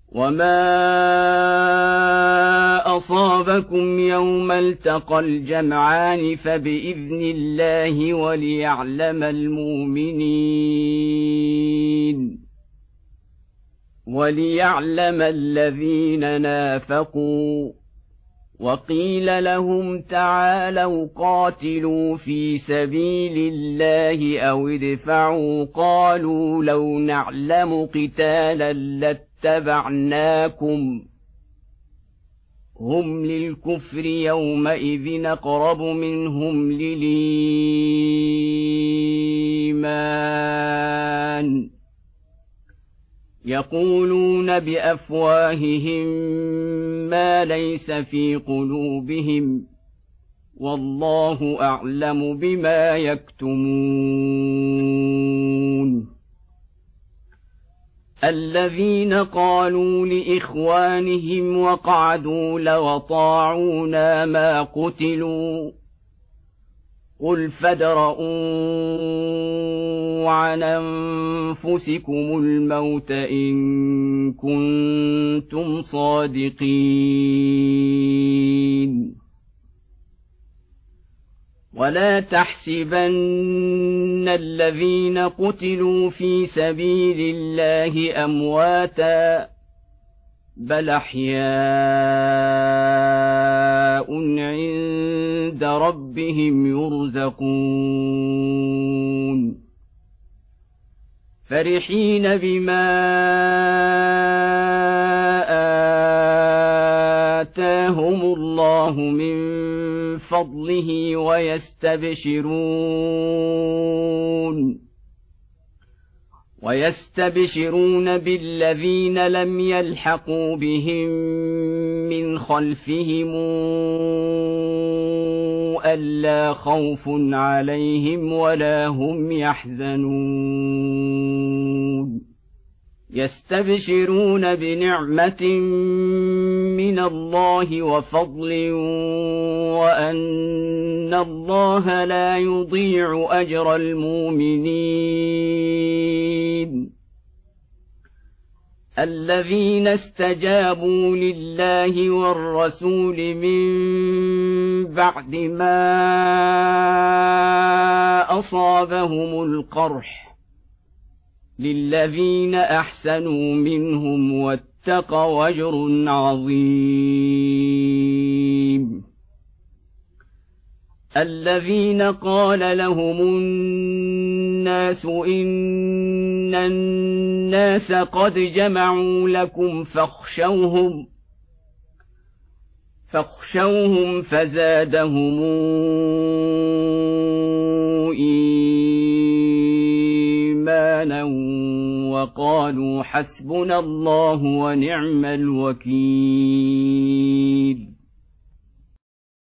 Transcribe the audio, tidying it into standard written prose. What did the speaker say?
وما أصابكم يوم التقى الجمعان فبإذن الله وليعلم الذين نافقوا. وقيل لهم تعالوا قاتلوا في سبيل الله أو ادفعوا قالوا لو نعلم قتالا لاتبعناكم هم للكفر يومئذ أقرب منهم للإيمان يقولون بأفواههم ما ليس في قلوبهم والله أعلم بما يكتمون. الذين قالوا لإخوانهم وقعدوا لو أطاعونا ما قتلوا قل فادرءوا عن أنفسكم الموت إن كنتم صادقين. ولا تحسبن الذين قتلوا في سبيل الله أمواتا بل أحياء عند ربهم يرزقون فرحين بما آتاهم الله من فضله ويستبشرون بالذين لم يلحقوا بهم من خلفهم ألا خوف عليهم ولا هم يحزنون يستبشرون بنعمة من الله وفضل وأن الله لا يضيع أجر المؤمنين. الذين استجابوا لله والرسول من بعد ما أصابهم القرح للذين أحسنوا منهم واتقوا أجر عظيم. الذين قال لهم الناس إن الناس قد جمعوا لكم فاخشوهم فزادهم إيمانا وقالوا حسبنا الله ونعم الوكيل.